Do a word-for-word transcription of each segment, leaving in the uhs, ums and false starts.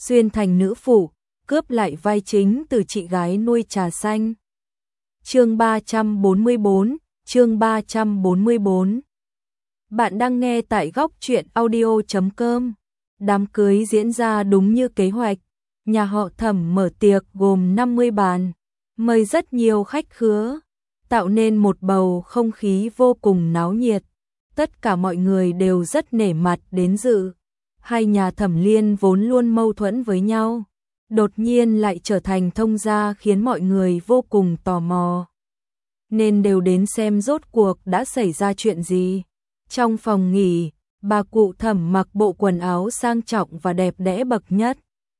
xuyên thành nữ phụ, cướp lại vai chính từ chị gái nuôi trà xanh. Chương ba trăm bốn mươi bốn, chương ba trăm bốn mươi bốn. Bạn đang nghe tại góc truyện audio chấm com. Đám cưới diễn ra đúng như kế hoạch. Nhà họ Thẩm mở tiệc gồm năm mươi bàn, mời rất nhiều khách khứa, tạo nên một bầu không khí vô cùng náo nhiệt. Tất cả mọi người đều rất nể mặt đến dự. Hai nhà Thẩm Liên vốn luôn mâu thuẫn với nhau, đột nhiên lại trở thành thông gia khiến mọi người vô cùng tò mò, nên đều đến xem rốt cuộc đã xảy ra chuyện gì. Trong phòng nghỉ, bà cụ Thẩm mặc bộ quần áo sang trọng và đẹp đẽ bậc nhất.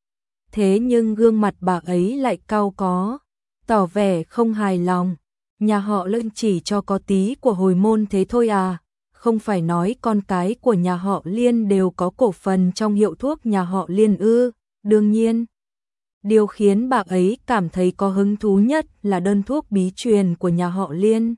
Thế nhưng gương mặt bà ấy lại cau có, tỏ vẻ không hài lòng. Nhà họ Lân chỉ cho có tí của hồi môn thế thôi à, không phải nói con cái của nhà họ Liên đều có cổ phần trong hiệu thuốc nhà họ Liên ư? Đương nhiên, điều khiến bà ấy cảm thấy có hứng thú nhất là đơn thuốc bí truyền của nhà họ Liên.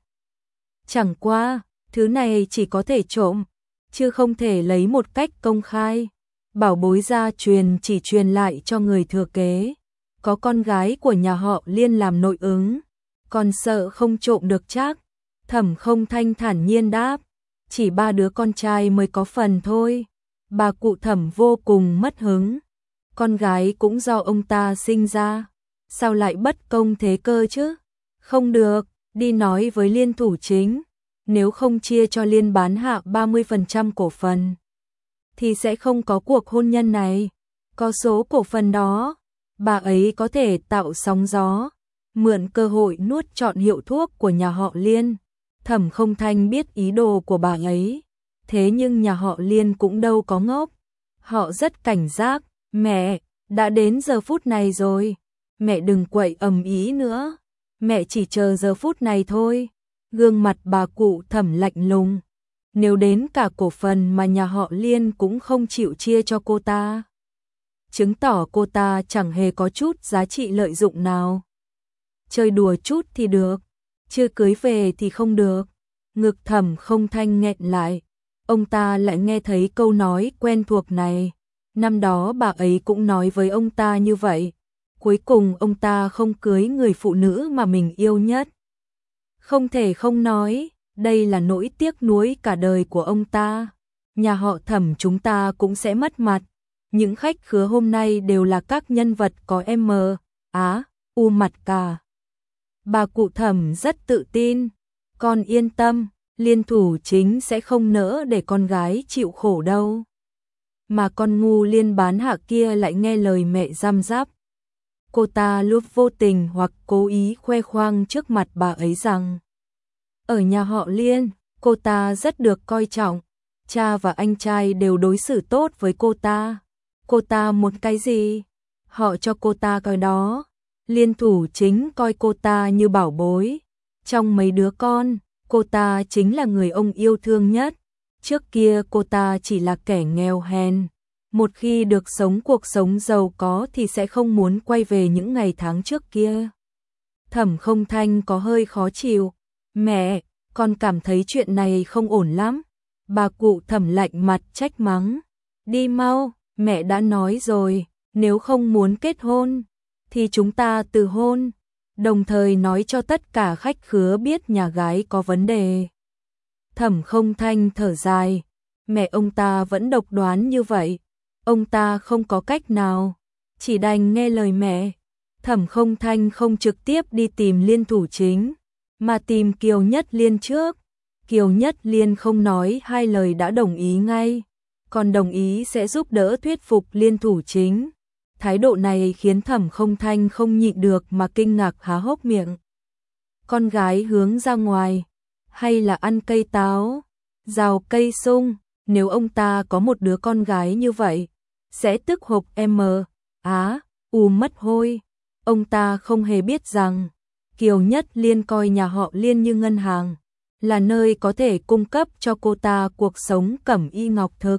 Chẳng qua, thứ này chỉ có thể trộm, chứ không thể lấy một cách công khai. Bảo bối gia truyền chỉ truyền lại cho người thừa kế. Có con gái của nhà họ Liên làm nội ứng, còn sợ không trộm được chắc. Thẩm Không Thanh thản nhiên đáp, chỉ ba đứa con trai mới có phần thôi. Bà cụ Thẩm vô cùng mất hứng. Con gái cũng do ông ta sinh ra, sao lại bất công thế cơ chứ? Không được, đi nói với Liên thủ chính, nếu không chia cho Liên bán hạ ba mươi phần trăm cổ phần thì sẽ không có cuộc hôn nhân này. Có số cổ phần đó, bà ấy có thể tạo sóng gió, mượn cơ hội nuốt trọn hiệu thuốc của nhà họ Liên. Thẩm Không Thanh biết ý đồ của bà ấy, thế nhưng nhà họ Liên cũng đâu có ngốc. Họ rất cảnh giác. Mẹ, đã đến giờ phút này rồi, mẹ đừng quậy ầm ĩ nữa, mẹ chỉ chờ giờ phút này thôi. Gương mặt bà cụ Thẩm lạnh lùng, nếu đến cả cổ phần mà nhà họ Liên cũng không chịu chia cho cô ta, chứng tỏ cô ta chẳng hề có chút giá trị lợi dụng nào. Chơi đùa chút thì được, chưa cưới về thì không được. Ngực Thẩm Không Thanh nghẹn lại, ông ta lại nghe thấy câu nói quen thuộc này. Năm đó bà ấy cũng nói với ông ta như vậy. Cuối cùng ông ta không cưới người phụ nữ mà mình yêu nhất. Không thể không nói, đây là nỗi tiếc nuối cả đời của ông ta. Nhà họ Thẩm chúng ta cũng sẽ mất mặt. Những khách khứa hôm nay đều là các nhân vật có M, Á, U mặt cả. Bà cụ Thẩm rất tự tin. Con yên tâm, Liên thủ chính sẽ không nỡ để con gái chịu khổ đâu. Mà con ngu Liên bán hạ kia lại nghe lời mẹ răm rắp. Cô ta luôn vô tình hoặc cố ý khoe khoang trước mặt bà ấy rằng ở nhà họ Liên, cô ta rất được coi trọng. Cha và anh trai đều đối xử tốt với cô ta. Cô ta muốn cái gì, họ cho cô ta coi đó. Liên thủ chính coi cô ta như bảo bối. Trong mấy đứa con, cô ta chính là người ông yêu thương nhất. Trước kia cô ta chỉ là kẻ nghèo hèn, một khi được sống cuộc sống giàu có thì sẽ không muốn quay về những ngày tháng trước kia. Thẩm Không Thanh có hơi khó chịu. Mẹ, con cảm thấy chuyện này không ổn lắm. Bà cụ Thẩm lạnh mặt trách mắng. Đi mau, mẹ đã nói rồi, nếu không muốn kết hôn thì chúng ta từ hôn, đồng thời nói cho tất cả khách khứa biết nhà gái có vấn đề. Thẩm Không Thanh thở dài, mẹ ông ta vẫn độc đoán như vậy, ông ta không có cách nào, chỉ đành nghe lời mẹ. Thẩm Không Thanh không trực tiếp đi tìm Liên thủ chính, mà tìm Kiều Nhất Liên trước. Kiều Nhất Liên không nói hai lời đã đồng ý ngay, còn đồng ý sẽ giúp đỡ thuyết phục Liên thủ chính. Thái độ này khiến Thẩm Không Thanh không nhịn được mà kinh ngạc há hốc miệng. Con gái hướng ra ngoài, hay là ăn cây táo, rào cây sung, nếu ông ta có một đứa con gái như vậy, sẽ tức hộc M, Á, U mất hôi. Ông ta không hề biết rằng, Kiều Nhất Liên coi nhà họ Liên như ngân hàng, là nơi có thể cung cấp cho cô ta cuộc sống cẩm y ngọc thực.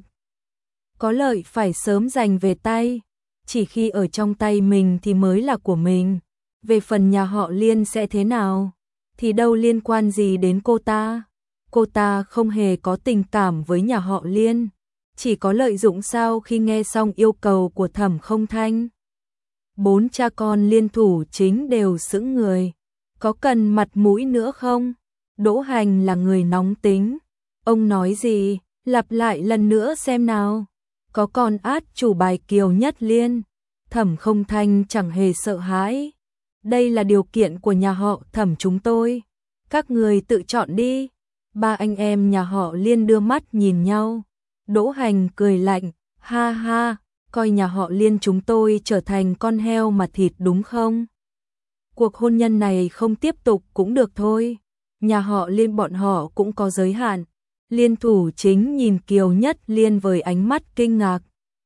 Có lợi phải sớm giành về tay, chỉ khi ở trong tay mình thì mới là của mình. Về phần nhà họ Liên sẽ thế nào, thì đâu liên quan gì đến cô ta. Cô ta không hề có tình cảm với nhà họ Liên, chỉ có lợi dụng sao? Khi nghe xong yêu cầu của Thẩm Không Thanh, bốn cha con Liên Thủ Chính đều sững người. Có cần mặt mũi nữa không? Đỗ Hành là người nóng tính. Ông nói gì? Lặp lại lần nữa xem nào. Có con át chủ bài Kiều Nhất Liên. Thẩm Không Thanh chẳng hề sợ hãi. Đây là điều kiện của nhà họ Thẩm chúng tôi. Các người tự chọn đi. Ba anh em nhà họ Liên đưa mắt nhìn nhau. Đỗ Hành cười lạnh, ha ha, coi nhà họ Liên chúng tôi trở thành con heo mà thịt đúng không? Cuộc hôn nhân này không tiếp tục cũng được thôi. Nhà họ Liên bọn họ cũng có giới hạn. Liên Thủ Chính nhìn Kiều Nhất Liên với ánh mắt kinh ngạc,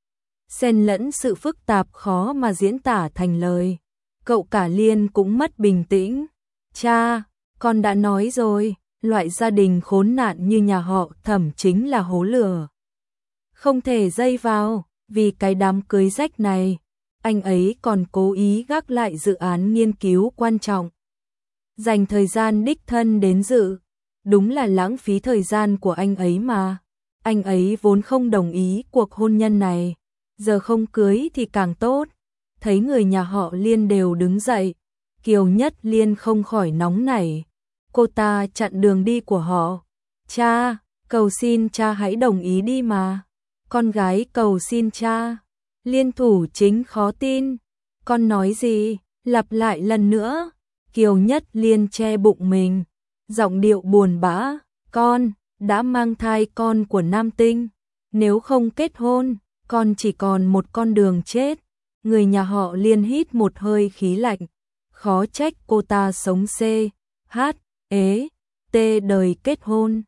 xen lẫn sự phức tạp khó mà diễn tả thành lời. Cậu cả Liên cũng mất bình tĩnh. Cha, con đã nói rồi, loại gia đình khốn nạn như nhà họ Thẩm chính là hố lửa. Không thể dây vào, vì cái đám cưới rách này, anh ấy còn cố ý gác lại dự án nghiên cứu quan trọng. Dành thời gian đích thân đến dự, đúng là lãng phí thời gian của anh ấy mà. Anh ấy vốn không đồng ý cuộc hôn nhân này, giờ không cưới thì càng tốt. Thấy người nhà họ Liên đều đứng dậy, Kiều Nhất Liên không khỏi nóng nảy. Cô ta chặn đường đi của họ. Cha, cầu xin cha hãy đồng ý đi mà. Con gái cầu xin cha. Liên Thủ Chính khó tin. Con nói gì? Lặp lại lần nữa. Kiều Nhất Liên che bụng mình, giọng điệu buồn bã. Con đã mang thai con của Nam Tinh. Nếu không kết hôn, con chỉ còn một con đường chết. Người nhà họ Liên hít một hơi khí lạnh. Khó trách cô ta sống C, H, ế, T đời kết hôn.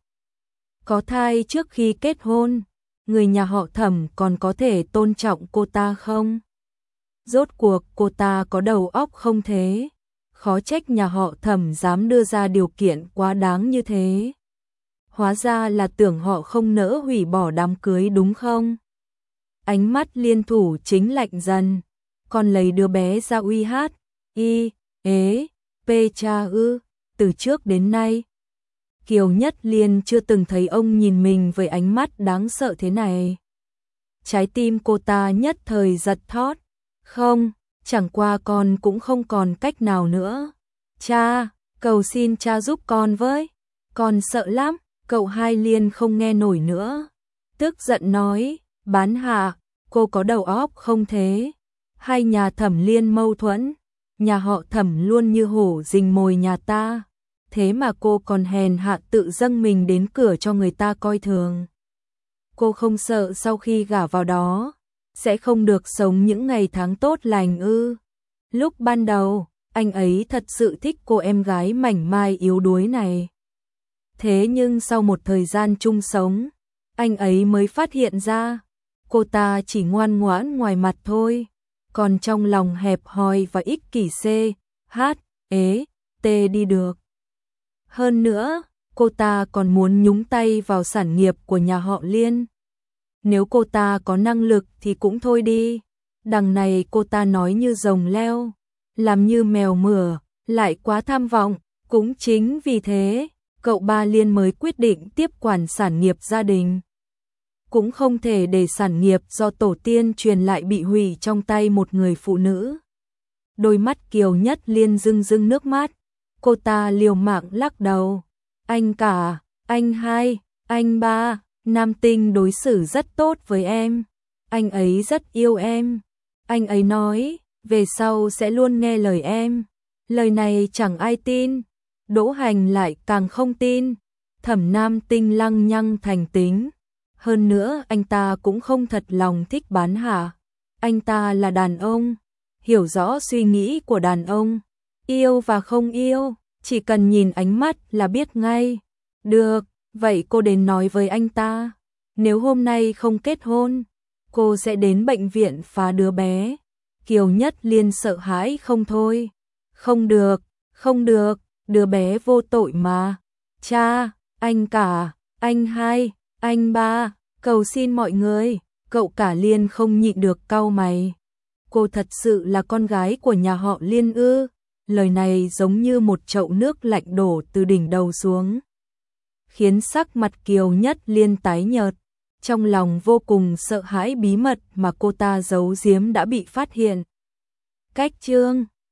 Có thai trước khi kết hôn. Người nhà họ Thẩm còn có thể tôn trọng cô ta không? Rốt cuộc cô ta có đầu óc không thế? Khó trách nhà họ Thẩm dám đưa ra điều kiện quá đáng như thế. Hóa ra là tưởng họ không nỡ hủy bỏ đám cưới đúng không? Ánh mắt Liên Thủ Chính lạnh dần. Còn lấy đứa bé ra uy hát, y, ế, p cha ư, từ trước đến nay. Kiều Nhất Liên chưa từng thấy ông nhìn mình với ánh mắt đáng sợ thế này. Trái tim cô ta nhất thời giật thót. Không, chẳng qua con cũng không còn cách nào nữa. Cha, cầu xin cha giúp con với. Con sợ lắm. Cậu hai Liên không nghe nổi nữa. Tức giận nói, bán hạ, cô có đầu óc không thế? Hai nhà Thẩm Liên mâu thuẫn. Nhà họ Thẩm luôn như hổ rình mồi nhà ta. Thế mà cô còn hèn hạ tự dâng mình đến cửa cho người ta coi thường. Cô không sợ sau khi gả vào đó sẽ không được sống những ngày tháng tốt lành ư? Lúc ban đầu, anh ấy thật sự thích cô em gái mảnh mai yếu đuối này. Thế nhưng sau một thời gian chung sống, anh ấy mới phát hiện ra, cô ta chỉ ngoan ngoãn ngoài mặt thôi, còn trong lòng hẹp hòi và ích kỷ C, H, ế, T đi được. Hơn nữa, cô ta còn muốn nhúng tay vào sản nghiệp của nhà họ Liên. Nếu cô ta có năng lực thì cũng thôi đi. Đằng này cô ta nói như rồng leo, làm như mèo mửa, lại quá tham vọng. Cũng chính vì thế, cậu ba Liên mới quyết định tiếp quản sản nghiệp gia đình. Cũng không thể để sản nghiệp do tổ tiên truyền lại bị hủy trong tay một người phụ nữ. Đôi mắt Kiều Nhất Liên rưng rưng nước mắt. Cô ta liều mạng lắc đầu. Anh cả, anh hai, anh ba, Nam Tinh đối xử rất tốt với em. Anh ấy rất yêu em. Anh ấy nói, về sau sẽ luôn nghe lời em. Lời này chẳng ai tin. Đỗ Hành lại càng không tin. Thẩm Nam Tinh lăng nhăng thành tính. Hơn nữa anh ta cũng không thật lòng thích bán hạ. Anh ta là đàn ông, hiểu rõ suy nghĩ của đàn ông. Yêu và không yêu, chỉ cần nhìn ánh mắt là biết ngay. Được, vậy cô đến nói với anh ta. Nếu hôm nay không kết hôn, cô sẽ đến bệnh viện phá đứa bé. Kiều Nhất Liên sợ hãi không thôi. Không được, không được, đứa bé vô tội mà. Cha, anh cả, anh hai, anh ba, cầu xin mọi người. Cậu cả Liên không nhịn được cau mày. Cô thật sự là con gái của nhà họ Liên ư? Lời này giống như một chậu nước lạnh đổ từ đỉnh đầu xuống, khiến sắc mặt Kiều Nhất Liên tái nhợt. trong lòng vô cùng sợ hãi bí mật mà cô ta giấu giếm đã bị phát hiện. Cách chương